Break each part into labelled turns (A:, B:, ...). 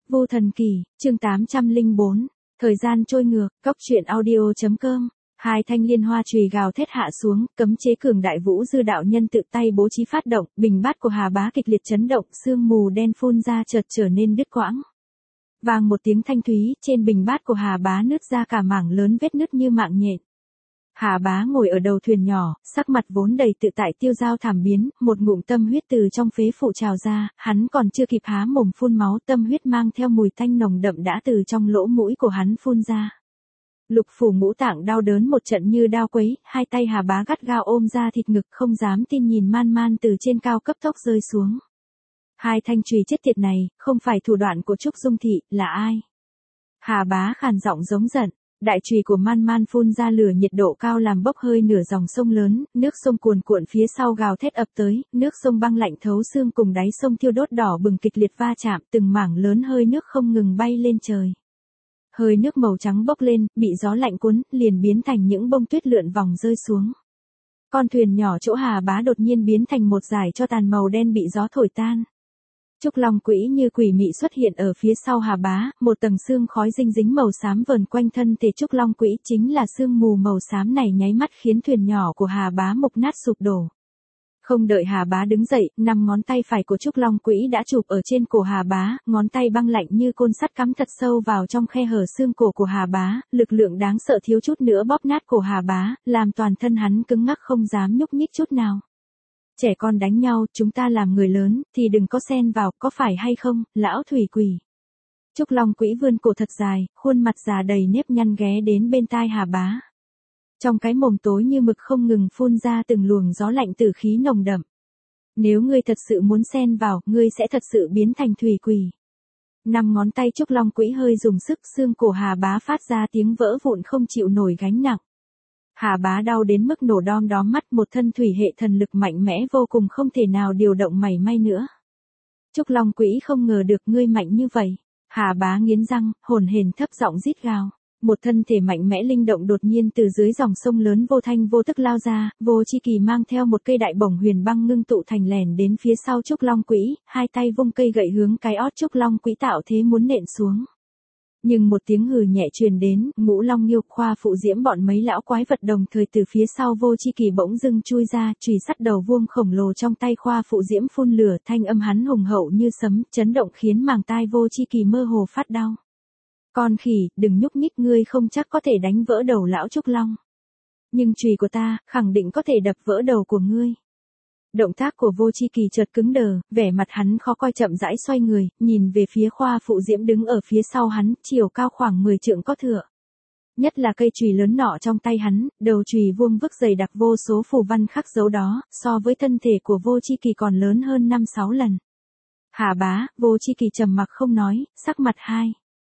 A: Vô Thần Kỳ, chương 804, thời gian trôi ngược, cóc truyện audio.com. Hai thanh liên hoa chùy gào thét hạ xuống, cấm chế cường đại Vũ Dư đạo nhân tự tay bố trí phát động, bình bát của Hà Bá kịch liệt chấn động, sương mù đen phun ra chợt trở nên đứt quãng. Vang một tiếng thanh thúy, trên bình bát của Hà Bá nứt ra cả mảng lớn vết nứt như mạng nhện. Hà Bá ngồi ở đầu thuyền nhỏ, sắc mặt vốn đầy tự tại tiêu dao thảm biến, một ngụm tâm huyết từ trong phế phụ trào ra, hắn còn chưa kịp há mồm phun máu, tâm huyết mang theo mùi tanh nồng đậm đã từ trong lỗ mũi của hắn phun ra. Lục phủ ngũ tạng đau đớn một trận như đao quấy, hai tay Hà Bá gắt gao ôm ra thịt ngực không dám tin nhìn Man Man từ trên cao cấp tốc rơi xuống. Hai thanh chùy chết tiệt này, không phải thủ đoạn của Trúc Dung Thị, là ai? Hà Bá khàn giọng giống giận. Đại chùy của Man Man phun ra lửa nhiệt độ cao làm bốc hơi nửa dòng sông lớn, nước sông cuồn cuộn phía sau gào thét ập tới, nước sông băng lạnh thấu xương cùng đáy sông thiêu đốt đỏ bừng kịch liệt va chạm, từng mảng lớn hơi nước không ngừng bay lên trời. Hơi nước màu trắng bốc lên, bị gió lạnh cuốn, liền biến thành những bông tuyết lượn vòng rơi xuống. Con thuyền nhỏ chỗ Hà Bá đột nhiên biến thành một dải tro tàn màu đen bị gió thổi tan. Trúc Long Quỹ như quỷ mị xuất hiện ở phía sau Hà Bá, một tầng sương khói dinh dính màu xám vờn quanh thân thể Trúc Long Quỹ, chính là sương mù màu xám này nháy mắt khiến thuyền nhỏ của Hà Bá mục nát sụp đổ. Không đợi Hà Bá đứng dậy, 5 ngón tay phải của Trúc Long Quỹ đã chụp ở trên cổ Hà Bá, ngón tay băng lạnh như côn sắt cắm thật sâu vào trong khe hở xương cổ của Hà Bá, lực lượng đáng sợ thiếu chút nữa bóp nát cổ Hà Bá, làm toàn thân hắn cứng ngắc không dám nhúc nhích chút nào. Trẻ con đánh nhau, chúng ta làm người lớn, thì đừng có xen vào, có phải hay không, lão thủy quỷ. Trúc Long Quỹ vươn cổ thật dài, khuôn mặt già đầy nếp nhăn ghé đến bên tai Hà Bá. Trong cái mồm tối như mực không ngừng phun ra từng luồng gió lạnh tử khí nồng đậm. Nếu ngươi thật sự muốn xen vào, ngươi sẽ thật sự biến thành thủy quỷ. 5 ngón tay Trúc Long Quỹ hơi dùng sức, xương cổ Hà Bá phát ra tiếng vỡ vụn không chịu nổi gánh nặng. Hà Bá đau đến mức nổ đom đóm mắt, một thân thủy hệ thần lực mạnh mẽ vô cùng không thể nào điều động mảy may nữa. Trúc Long Quỹ không ngờ được ngươi mạnh như vậy. Hà Bá nghiến răng, hồn hển thấp giọng rít gào. Một thân thể mạnh mẽ linh động đột nhiên từ dưới dòng sông lớn vô thanh vô tức lao ra, Vô Chi Kỳ mang theo một cây đại bổng huyền băng ngưng tụ thành lèn đến phía sau Trúc Long Quỹ, hai tay vung cây gậy hướng cái ót Trúc Long Quỹ tạo thế muốn nện xuống. Nhưng một tiếng hừ nhẹ truyền đến, Ngũ Long Nghiêu, Khoa Phụ Diễm bọn mấy lão quái vật đồng thời từ phía sau Vô Chi Kỳ bỗng dưng chui ra, chùy sắt đầu vuông khổng lồ trong tay Khoa Phụ Diễm phun lửa, thanh âm hắn hùng hậu như sấm, chấn động khiến màng tai Vô Chi Kỳ mơ hồ phát đau. Con khỉ, đừng nhúc nhích, ngươi không chắc có thể đánh vỡ đầu lão Trúc Long. Nhưng chùy của ta, khẳng định có thể đập vỡ đầu của ngươi. Động tác của Vô Chi Kỳ chợt cứng đờ, vẻ mặt hắn khó coi, chậm rãi xoay người, nhìn về phía Khoa Phụ Diễm đứng ở phía sau hắn, chiều cao khoảng 10 trượng có thừa. Nhất là cây chùy lớn nọ trong tay hắn, đầu chùy vuông vức dày đặc vô số phù văn khắc dấu đó, so với thân thể của Vô Chi Kỳ còn lớn hơn 5-6 lần. Hà Bá, Vô Chi Kỳ trầm mặc không nói, sắc mặt hai.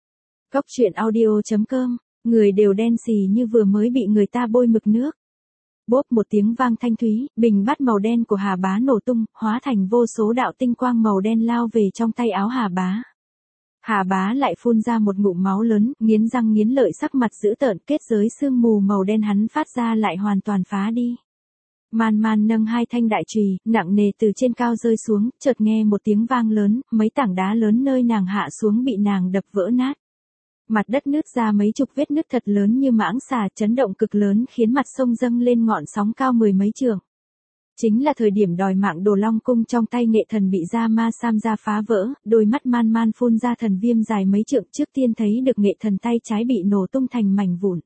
A: Cóc truyện audio.com, người đều đen xì như vừa mới bị người ta bôi mực nước. Bốp một tiếng vang thanh thúy, bình bát màu đen của Hà Bá nổ tung, hóa thành vô số đạo tinh quang màu đen lao về trong tay áo Hà Bá. Hà Bá lại phun ra một ngụm máu lớn, nghiến răng nghiến lợi, sắc mặt dữ tợn, kết giới sương mù màu đen hắn phát ra lại hoàn toàn phá đi. Man Man nâng hai thanh đại chùy, nặng nề từ trên cao rơi xuống, chợt nghe một tiếng vang lớn, mấy tảng đá lớn nơi nàng hạ xuống bị nàng đập vỡ nát. Mặt đất nứt ra mấy chục vết nứt thật lớn như mãng xà, chấn động cực lớn khiến mặt sông dâng lên ngọn sóng cao 10 mấy trượng. Chính là thời điểm đòi mạng Đồ Long cung trong tay nghệ thần bị ra ma sam ra phá vỡ, đôi mắt Man Man phun ra thần viêm dài mấy trượng, trước tiên thấy được nghệ thần tay trái bị nổ tung thành mảnh vụn.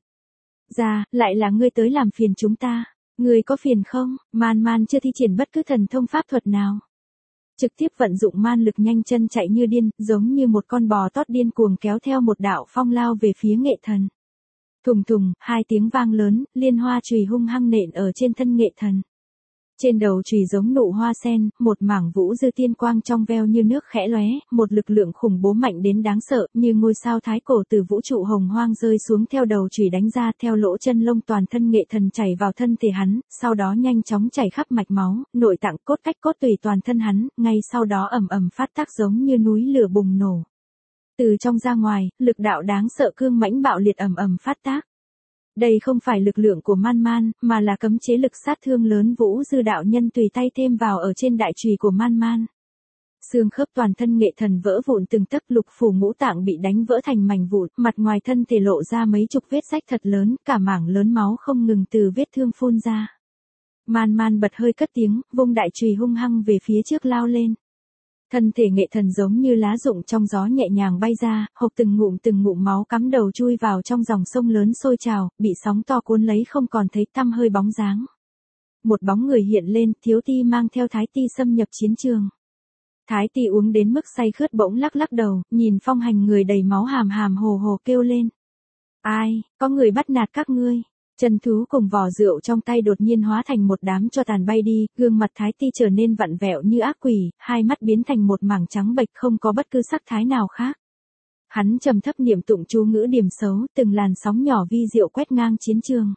A: Lại là ngươi tới làm phiền chúng ta. Ngươi có phiền không? Man Man chưa thi triển bất cứ thần thông pháp thuật nào. Trực tiếp vận dụng man lực nhanh chân chạy như điên, giống như một con bò tót điên cuồng kéo theo một đạo phong lao về phía nghệ thần. Thùng thùng, hai tiếng vang lớn, liên hoa chùy hung hăng nện ở trên thân nghệ thần. Trên đầu chùy giống nụ hoa sen, một mảng vũ dư tiên quang trong veo như nước khẽ lóe, một lực lượng khủng bố mạnh đến đáng sợ, như ngôi sao thái cổ từ vũ trụ hồng hoang rơi xuống theo đầu chùy đánh ra, theo lỗ chân lông toàn thân nghệ thần chảy vào thân thể hắn, sau đó nhanh chóng chảy khắp mạch máu, nội tạng, cốt cách cốt tùy toàn thân hắn, ngay sau đó ầm ầm phát tác giống như núi lửa bùng nổ. Từ trong ra ngoài, lực đạo đáng sợ cương mãnh bạo liệt ầm ầm phát tác. Đây không phải lực lượng của Man Man, mà là cấm chế lực sát thương lớn Vũ Dư đạo nhân tùy tay thêm vào ở trên đại chùy của Man Man. Xương khớp toàn thân nghệ thần vỡ vụn từng tấc, lục phủ ngũ tạng bị đánh vỡ thành mảnh vụn, mặt ngoài thân thể lộ ra mấy chục vết rách thật lớn, cả mảng lớn máu không ngừng từ vết thương phun ra. Man Man bật hơi cất tiếng, vung đại chùy hung hăng về phía trước lao lên. Thân thể nghệ thần giống như lá rụng trong gió nhẹ nhàng bay ra, hộc từng ngụm máu cắm đầu chui vào trong dòng sông lớn sôi trào, bị sóng to cuốn lấy không còn thấy tăm hơi bóng dáng. Một bóng người hiện lên, Thiếu Ti mang theo Thái Ti xâm nhập chiến trường. Thái Ti uống đến mức say khướt bỗng lắc lắc đầu, nhìn Phong Hành người đầy máu hàm hàm hồ hồ kêu lên. Ai, có người bắt nạt các ngươi. Chân thú cùng vò rượu trong tay đột nhiên hóa thành một đám tro tàn bay đi, gương mặt Thái Ti trở nên vặn vẹo như ác quỷ, hai mắt biến thành một mảng trắng bệch không có bất cứ sắc thái nào khác. Hắn trầm thấp niệm tụng chú ngữ điểm xấu, từng làn sóng nhỏ vi diệu quét ngang chiến trường.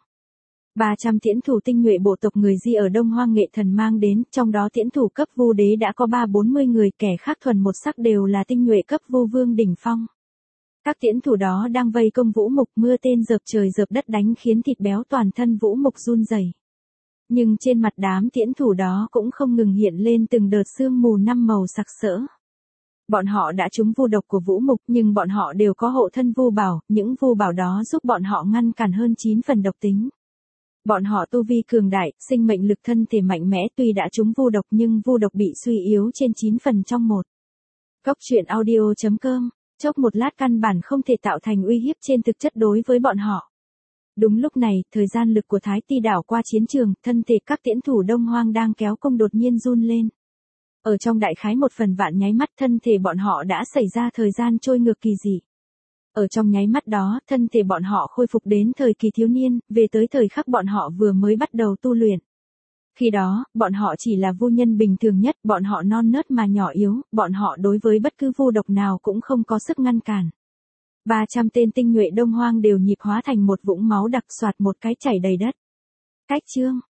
A: 300 tiễn thủ tinh nhuệ bộ tộc người Di ở Đông Hoang nghệ thần mang đến, trong đó tiễn thủ cấp vu đế đã có 340 người, kẻ khác thuần một sắc đều là tinh nhuệ cấp vu vương đỉnh phong. Các tiễn thủ đó đang vây công Vũ Mục, mưa tên dợp trời dợp đất đánh khiến thịt béo toàn thân Vũ Mục run rẩy. Nhưng trên mặt đám tiễn thủ đó cũng không ngừng hiện lên từng đợt sương mù năm màu sặc sỡ. Bọn họ đã trúng vu độc của Vũ Mục, nhưng bọn họ đều có hộ thân vu bảo, những vu bảo đó giúp bọn họ ngăn cản hơn 9 phần độc tính. Bọn họ tu vi cường đại, sinh mệnh lực thân thể mạnh mẽ, tuy đã trúng vu độc nhưng vu độc bị suy yếu trên 9 phần trong 1. Cốc truyện audio.com. Chốc một lát căn bản không thể tạo thành uy hiếp trên thực chất đối với bọn họ. Đúng lúc này, thời gian lực của Thái Ti đảo qua chiến trường, thân thể các tiễn thủ Đông Hoang đang kéo công đột nhiên run lên. Ở trong đại khái 1/1000 nháy mắt, thân thể bọn họ đã xảy ra thời gian trôi ngược kỳ dị. Ở trong nháy mắt đó, thân thể bọn họ khôi phục đến thời kỳ thiếu niên, về tới thời khắc bọn họ vừa mới bắt đầu tu luyện. Khi đó, bọn họ chỉ là vu nhân bình thường nhất, bọn họ non nớt mà nhỏ yếu, bọn họ đối với bất cứ vu độc nào cũng không có sức ngăn cản. 300 tên tinh nhuệ Đông Hoang đều nhịp hóa thành một vũng máu đặc soạt một cái chảy đầy đất. Cách chương